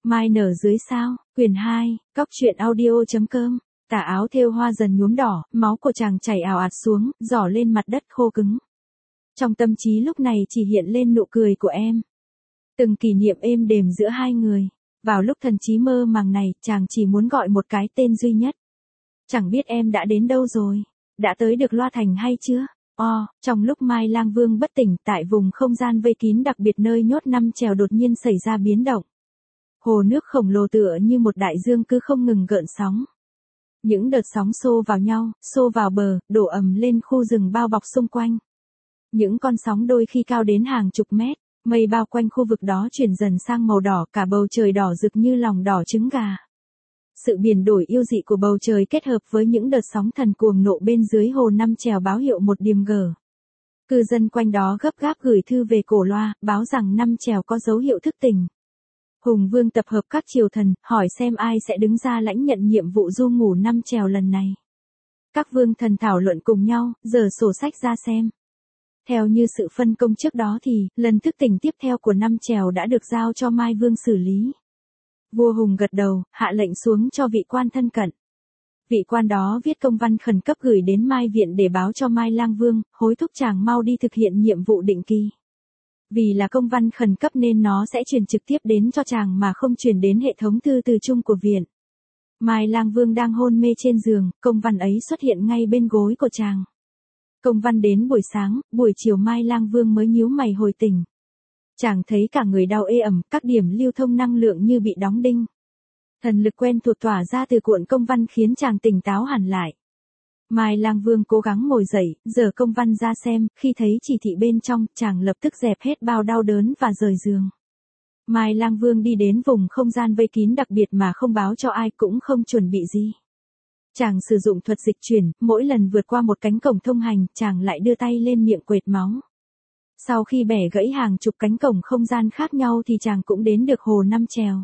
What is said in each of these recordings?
Mai nở dưới sao, quyển 2, Cóc truyện audio.com. Tà áo thêu hoa dần nhuốm đỏ, máu của chàng chảy ào ạt xuống, rỏ lên mặt đất khô cứng. Trong tâm trí lúc này chỉ hiện lên nụ cười của em. Từng kỷ niệm êm đềm giữa hai người. Vào lúc thần trí mơ màng này, chàng chỉ muốn gọi một cái tên duy nhất. Chẳng biết em đã đến đâu rồi, đã tới được Loa Thành hay chưa? Trong lúc Mai Lang Vương bất tỉnh, tại vùng không gian vây kín đặc biệt nơi nhốt năm chèo đột nhiên xảy ra biến động. Hồ nước khổng lồ tựa như một đại dương cứ không ngừng gợn sóng. Những đợt sóng xô vào nhau, xô vào bờ, đổ ầm lên khu rừng bao bọc xung quanh. Những con sóng đôi khi cao đến hàng chục mét, mây bao quanh khu vực đó chuyển dần sang màu đỏ, cả bầu trời đỏ rực như lòng đỏ trứng gà. Sự biến đổi yêu dị của bầu trời kết hợp với những đợt sóng thần cuồng nộ bên dưới hồ năm chèo báo hiệu một điểm gở. Cư dân quanh đó gấp gáp gửi thư về cổ loa, báo rằng năm chèo có dấu hiệu thức tỉnh. Hùng Vương tập hợp các triều thần, hỏi xem ai sẽ đứng ra lãnh nhận nhiệm vụ du ngủ năm chèo lần này. Các vương thần thảo luận cùng nhau, giở sổ sách ra xem. Theo như sự phân công trước đó thì, lần thức tỉnh tiếp theo của năm chèo đã được giao cho Mai Vương xử lý. Vua Hùng gật đầu, hạ lệnh xuống cho vị quan thân cận. Vị quan đó viết công văn khẩn cấp gửi đến Mai Viện để báo cho Mai Lang Vương, hối thúc chàng mau đi thực hiện nhiệm vụ định kỳ. Vì là công văn khẩn cấp nên nó sẽ truyền trực tiếp đến cho chàng mà không truyền đến hệ thống thư từ chung của viện. Mai Lang Vương đang hôn mê trên giường, công văn ấy xuất hiện ngay bên gối của chàng. Công văn đến buổi sáng, buổi chiều Mai Lang Vương mới nhíu mày hồi tỉnh. Chàng thấy cả người đau ê ẩm, các điểm lưu thông năng lượng như bị đóng đinh. Thần lực quen thuộc tỏa ra từ cuộn công văn khiến chàng tỉnh táo hẳn lại. Mai Lang Vương cố gắng ngồi dậy, giở công văn ra xem, khi thấy chỉ thị bên trong, chàng lập tức dẹp hết bao đau đớn và rời giường. Mai Lang Vương đi đến vùng không gian vây kín đặc biệt mà không báo cho ai, cũng không chuẩn bị gì. Chàng sử dụng thuật dịch chuyển, mỗi lần vượt qua một cánh cổng thông hành, chàng lại đưa tay lên miệng quệt máu. Sau khi bẻ gãy hàng chục cánh cổng không gian khác nhau thì chàng cũng đến được hồ năm chèo.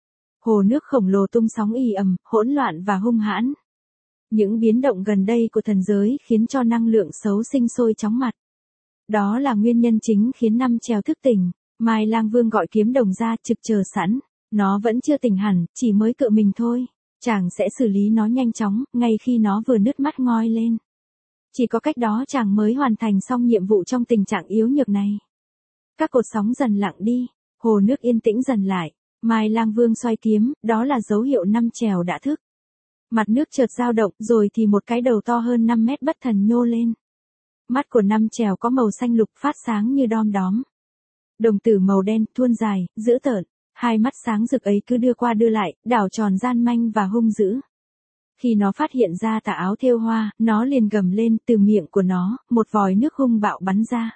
Hồ nước khổng lồ tung sóng ì ầm, hỗn loạn và hung hãn. Những biến động gần đây của thần giới khiến cho năng lượng xấu sinh sôi chóng mặt. Đó là nguyên nhân chính khiến năm chèo thức tỉnh. Mai Lang Vương gọi kiếm đồng ra trực chờ sẵn. Nó vẫn chưa tỉnh hẳn, chỉ mới cựa mình thôi. Chàng sẽ xử lý nó nhanh chóng, ngay khi nó vừa nứt mắt ngoi lên. Chỉ có cách đó chàng mới hoàn thành xong nhiệm vụ trong tình trạng yếu nhược này. Các cột sóng dần lặng đi, hồ nước yên tĩnh dần lại. Mai Lang Vương xoay kiếm, đó là dấu hiệu năm chèo đã thức. Mặt nước chợt dao động, rồi thì một cái đầu to hơn 5 mét bất thần nhô lên. Mắt của năm chèo có màu xanh lục phát sáng như đom đóm. Đồng tử màu đen, thuôn dài, dữ tợn. Hai mắt sáng rực ấy cứ đưa qua đưa lại, đảo tròn gian manh và hung dữ. Khi nó phát hiện ra tà áo thêu hoa, nó liền gầm lên, từ miệng của nó, một vòi nước hung bạo bắn ra.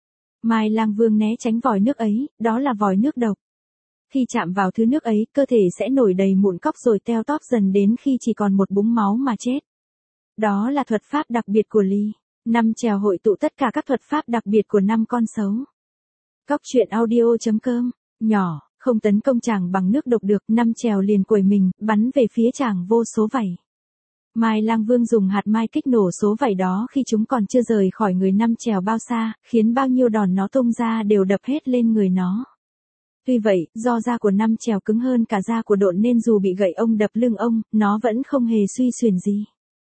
Mai Lang Vương né tránh vòi nước ấy, đó là vòi nước độc. Khi chạm vào thứ nước ấy, cơ thể sẽ nổi đầy mụn cóc rồi teo tóp dần đến khi chỉ còn một búng máu mà chết. Đó là thuật pháp đặc biệt của Ly. Năm chèo hội tụ tất cả các thuật pháp đặc biệt của năm con sấu. Cóc truyện audio.com. Nhỏ, không tấn công chàng bằng nước độc được, năm chèo liền quẩy mình, bắn về phía chàng vô số vảy. Mai Lang Vương dùng hạt mai kích nổ số vảy đó khi chúng còn chưa rời khỏi người năm chèo bao xa, khiến bao nhiêu đòn nó tung ra đều đập hết lên người nó. Tuy vậy, do da của năm chèo cứng hơn cả da của độn nên dù bị gậy ông đập lưng ông, nó vẫn không hề suy xuyển gì.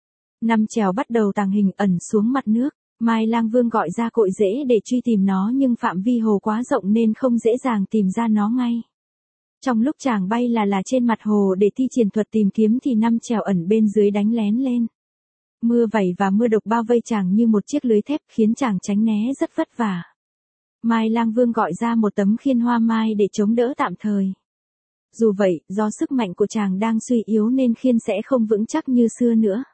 Năm chèo bắt đầu tàng hình ẩn xuống mặt nước. Mai Lang Vương gọi ra cội rễ để truy tìm nó nhưng phạm vi hồ quá rộng nên không dễ dàng tìm ra nó ngay. Trong lúc chàng bay là trên mặt hồ để thi triển thuật tìm kiếm thì năm chèo ẩn bên dưới đánh lén lên. Mưa vẩy và mưa độc bao vây chàng như một chiếc lưới thép khiến chàng tránh né rất vất vả. Mai Lang Vương gọi ra một tấm khiên hoa mai để chống đỡ tạm thời. Dù vậy, do sức mạnh của chàng đang suy yếu nên khiên sẽ không vững chắc như xưa nữa.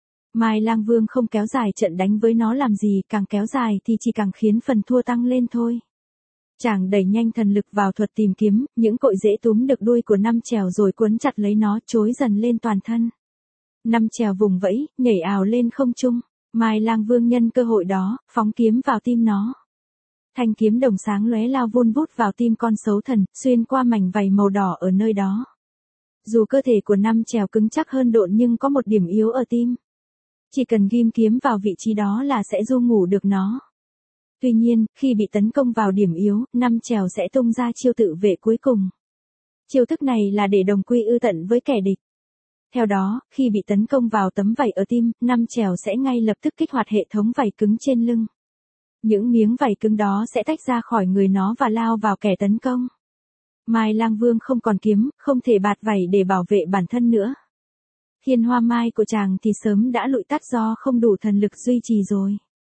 Mai Lang Vương không kéo dài trận đánh với nó làm gì, càng kéo dài thì chỉ càng khiến phần thua tăng lên thôi. Chàng đẩy nhanh thần lực vào thuật tìm kiếm, những cội rễ túm được đuôi của năm chèo rồi cuốn chặt lấy nó, trối dần lên toàn thân. Năm chèo vùng vẫy, nhảy ào lên không trung. Mai Lang Vương nhân cơ hội đó, phóng kiếm vào tim nó. Thanh kiếm đồng sáng lóe lao vun vút vào tim con sấu thần, xuyên qua mảnh vảy màu đỏ ở nơi đó. Dù cơ thể của năm chèo cứng chắc hơn độn nhưng có một điểm yếu ở tim. Chỉ cần ghim kiếm vào vị trí đó là sẽ du ngủ được nó. Tuy nhiên, khi bị tấn công vào điểm yếu, năm chèo sẽ tung ra chiêu tự vệ cuối cùng. Chiêu thức này là để đồng quy ư tận với kẻ địch. Theo đó, khi bị tấn công vào tấm vảy ở tim, năm chèo sẽ ngay lập tức kích hoạt hệ thống vảy cứng trên lưng. Những miếng vảy cứng đó sẽ tách ra khỏi người nó và lao vào kẻ tấn công. Mai Lang Vương không còn kiếm, không thể bạt vảy để bảo vệ bản thân nữa. Thiên Hoa Mai của chàng thì sớm đã lụi tắt do không đủ thần lực duy trì rồi.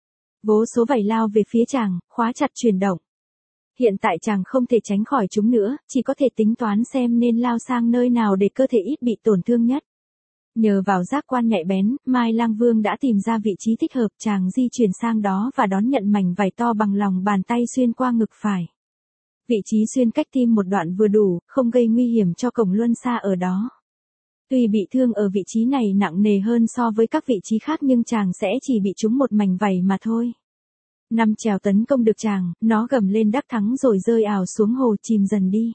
Vô số vảy lao về phía chàng, khóa chặt chuyển động. Hiện tại chàng không thể tránh khỏi chúng nữa, chỉ có thể tính toán xem nên lao sang nơi nào để cơ thể ít bị tổn thương nhất. Nhờ vào giác quan nhạy bén, Mai Lang Vương đã tìm ra vị trí thích hợp, chàng di chuyển sang đó và đón nhận mảnh vảy to bằng lòng bàn tay xuyên qua ngực phải. Vị trí xuyên cách tim một đoạn vừa đủ, không gây nguy hiểm cho cổng luân xa ở đó. Tuy bị thương ở vị trí này nặng nề hơn so với các vị trí khác nhưng chàng sẽ chỉ bị trúng một mảnh vảy mà thôi. Năm chèo tấn công được chàng, nó gầm lên đắc thắng rồi rơi ảo xuống hồ chìm dần đi.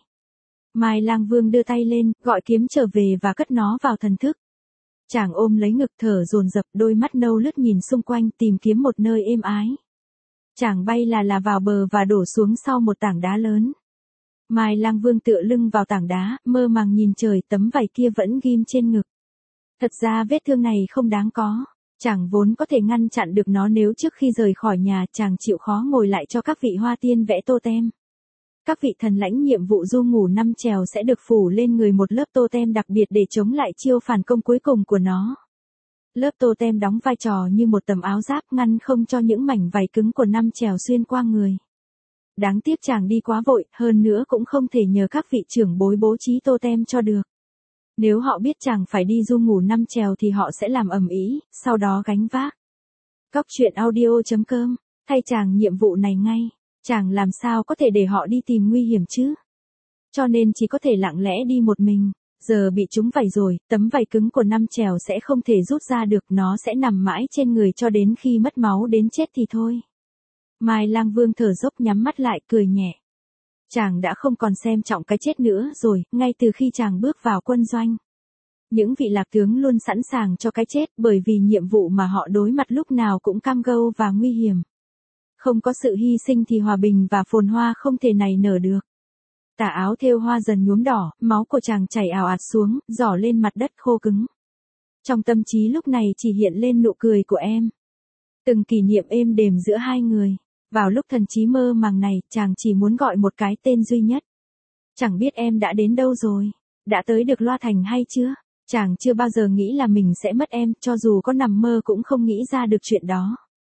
Mai Lang Vương đưa tay lên, gọi kiếm trở về và cất nó vào thần thức. Chàng ôm lấy ngực thở dồn dập, đôi mắt nâu lướt nhìn xung quanh tìm kiếm một nơi êm ái. Chàng bay là vào bờ và đổ xuống sau một tảng đá lớn. Mai Lang Vương tựa lưng vào tảng đá, mơ màng nhìn trời, tấm vảy kia vẫn ghim trên ngực. Thật ra vết thương này không đáng có. Chàng vốn có thể ngăn chặn được nó nếu trước khi rời khỏi nhà chàng chịu khó ngồi lại cho các vị hoa tiên vẽ tô tem. Các vị thần lãnh nhiệm vụ du ngủ năm chèo sẽ được phủ lên người một lớp tô tem đặc biệt để chống lại chiêu phản công cuối cùng của nó. Lớp tô tem đóng vai trò như một tấm áo giáp ngăn không cho những mảnh vảy cứng của năm chèo xuyên qua người. Đáng tiếc chàng đi quá vội, hơn nữa cũng không thể nhờ các vị trưởng bối bố trí tô tem cho được. Nếu họ biết chàng phải đi du ngủ năm chèo thì họ sẽ làm ầm ĩ, sau đó gánh vác. Cóc truyện audio.com, thay chàng nhiệm vụ này ngay, chàng làm sao có thể để họ đi tìm nguy hiểm chứ? Cho nên chỉ có thể lặng lẽ đi một mình, giờ bị trúng vảy rồi, tấm vảy cứng của năm chèo sẽ không thể rút ra được, nó sẽ nằm mãi trên người cho đến khi mất máu đến chết thì thôi. Mai Lang Vương thở dốc nhắm mắt lại cười nhẹ. Chàng đã không còn xem trọng cái chết nữa rồi, ngay từ khi chàng bước vào quân doanh. Những vị lạc tướng luôn sẵn sàng cho cái chết bởi vì nhiệm vụ mà họ đối mặt lúc nào cũng cam go và nguy hiểm. Không có sự hy sinh thì hòa bình và phồn hoa không thể nảy nở được. Tà áo thêu hoa dần nhuốm đỏ, máu của chàng chảy ào ạt xuống, rỏ lên mặt đất khô cứng. Trong tâm trí lúc này chỉ hiện lên nụ cười của em. Từng kỷ niệm êm đềm giữa hai người. Vào lúc thần trí mơ màng này, chàng chỉ muốn gọi một cái tên duy nhất. Chẳng biết em đã đến đâu rồi, đã tới được Loa Thành hay chưa? Chàng chưa bao giờ nghĩ là mình sẽ mất em, cho dù có nằm mơ cũng không nghĩ ra được chuyện đó.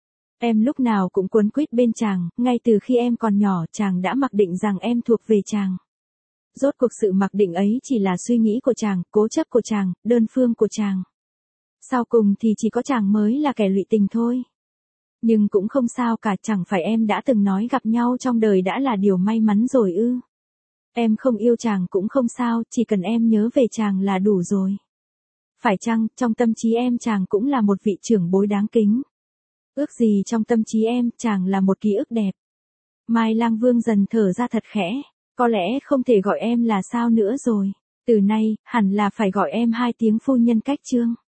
Em lúc nào cũng quấn quýt bên chàng, ngay từ khi em còn nhỏ chàng đã mặc định rằng em thuộc về chàng. Rốt cuộc sự mặc định ấy chỉ là suy nghĩ của chàng, cố chấp của chàng, đơn phương của chàng. Sau cùng thì chỉ có chàng mới là kẻ lụy tình thôi. Nhưng cũng không sao cả, chẳng phải em đã từng nói gặp nhau trong đời đã là điều may mắn rồi ư? Em không yêu chàng cũng không sao, chỉ cần em nhớ về chàng là đủ rồi. Phải chăng, trong tâm trí em chàng cũng là một vị trưởng bối đáng kính? Ước gì trong tâm trí em, chàng là một ký ức đẹp. Mai Lang Vương dần thở ra thật khẽ, có lẽ không thể gọi em là sao nữa rồi. Từ nay, hẳn là phải gọi em hai tiếng phu nhân Cách Trương.